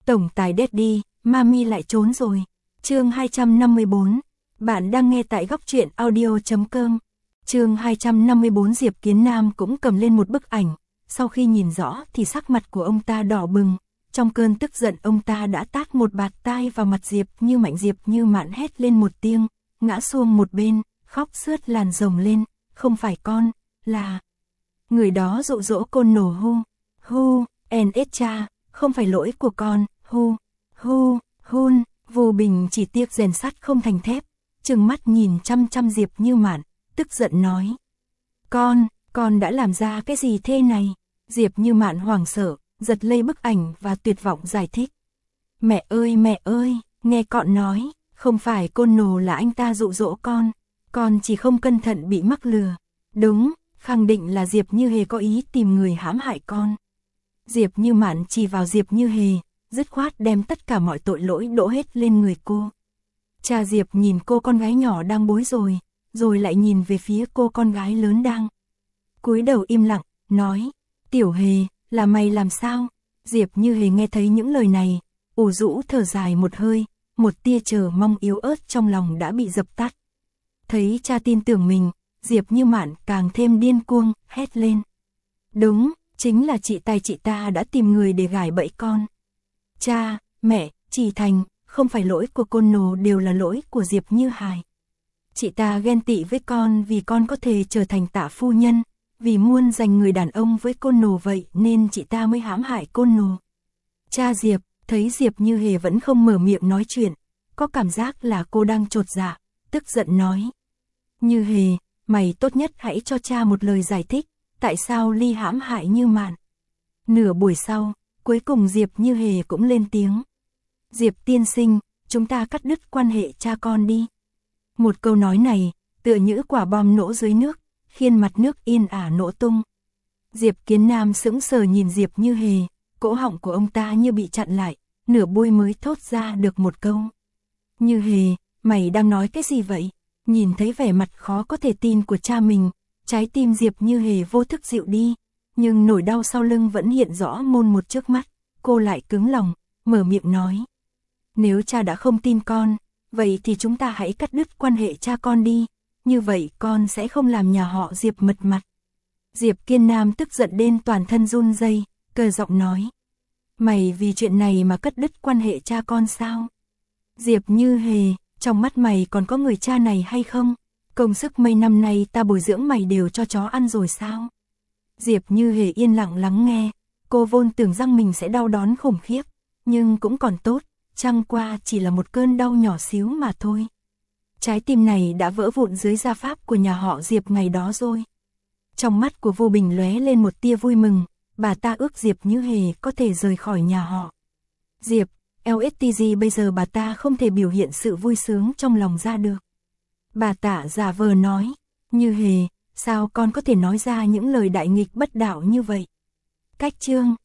Tổng tài Daddy, Mami lại trốn rồi. Chương 254. Bạn đang nghe tại góc truyện audio.com. Chương 254. Diệp Kiến Nam cũng cầm lên một bức ảnh. Sau khi nhìn rõ thì sắc mặt của ông ta đỏ bừng. Trong cơn tức giận ông ta đã tát một bạt tai vào mặt Diệp Như Mạnh. Diệp Như Mạn hét lên một tiếng, ngã xuông một bên, khóc sướt làn rồng lên. Không phải con, là người đó dụ dỗ Côn Nổ Hu, NS cha, không phải lỗi của con, Hun. Vô Bình chỉ tiếc rèn sắt không thành thép, trừng mắt nhìn chăm chăm Diệp Như Mạn, tức giận nói. Con đã làm ra cái gì thế này? Diệp Như Mạn hoảng sợ, giật lấy bức ảnh và tuyệt vọng giải thích. Mẹ ơi, nghe con nói, không phải Côn Nổ là anh ta dụ dỗ con chỉ không cẩn thận bị mắc lừa. Đúng, khẳng định là Diệp Như Hề có ý tìm người hãm hại con. Diệp Như Mạn chỉ vào Diệp Như Hề, dứt khoát đem tất cả mọi tội lỗi đổ hết lên người cô. Cha Diệp nhìn cô con gái nhỏ đang bối rồi lại nhìn về phía cô con gái lớn đang cúi đầu im lặng, nói, Tiểu Hề, là mày làm sao? Diệp Như Hề nghe thấy những lời này, ủ rũ thở dài một hơi, một tia chờ mong yếu ớt trong lòng đã bị dập tắt. Thấy cha tin tưởng mình, Diệp Như Mạn càng thêm điên cuồng, hét lên. Đúng, chính là chị ta đã tìm người để gài bẫy con. Cha, mẹ, chỉ thành, không phải lỗi của Côn Nổ đều là lỗi của Diệp Như Hải. Chị ta ghen tị với con vì con có thể trở thành tạ phu nhân, vì muốn giành người đàn ông với Côn Nổ vậy nên chị ta mới hãm hại Côn Nổ. Cha Diệp, thấy Diệp Như Hề vẫn không mở miệng nói chuyện, có cảm giác là cô đang chột dạ, tức giận nói. Như Hề, mày tốt nhất hãy cho cha một lời giải thích, tại sao Ly hãm hại Như Mạn. Nửa buổi sau, cuối cùng Diệp Như Hề cũng lên tiếng. Diệp tiên sinh, chúng ta cắt đứt quan hệ cha con đi. Một câu nói này, tựa như quả bom nổ dưới nước, khiến mặt nước yên ả nổ tung. Diệp Kiến Nam sững sờ nhìn Diệp Như Hề, cổ họng của ông ta như bị chặn lại, nửa buôi mới thốt ra được một câu. Như Hề, mày đang nói cái gì vậy? Nhìn thấy vẻ mặt khó có thể tin của cha mình, trái tim Diệp Như Hề vô thức dịu đi, nhưng nỗi đau sau lưng vẫn hiện rõ mồn một trước mắt, cô lại cứng lòng, mở miệng nói. Nếu cha đã không tin con, vậy thì chúng ta hãy cắt đứt quan hệ cha con đi, như vậy con sẽ không làm nhà họ Diệp mất mặt. Diệp Kiên Nam tức giận đến toàn thân run rẩy, cờ giọng nói. Mày vì chuyện này mà cắt đứt quan hệ cha con sao? Diệp Như Hề, trong mắt mày còn có người cha này hay không? Công sức mấy năm nay ta bồi dưỡng mày đều cho chó ăn rồi sao? Diệp Như Hề yên lặng lắng nghe, cô vốn tưởng rằng mình sẽ đau đớn khủng khiếp, nhưng cũng còn tốt, chẳng qua chỉ là một cơn đau nhỏ xíu mà thôi. Trái tim này đã vỡ vụn dưới gia pháp của nhà họ Diệp ngày đó rồi. Trong mắt của Vô Bình lóe lên một tia vui mừng, bà ta ước Diệp Như Hề có thể rời khỏi nhà họ Diệp. LSTG bây giờ bà ta không thể biểu hiện sự vui sướng trong lòng ra được. Bà Tạ giả vờ nói, Như Hề, sao con có thể nói ra những lời đại nghịch bất đạo như vậy? Cách chương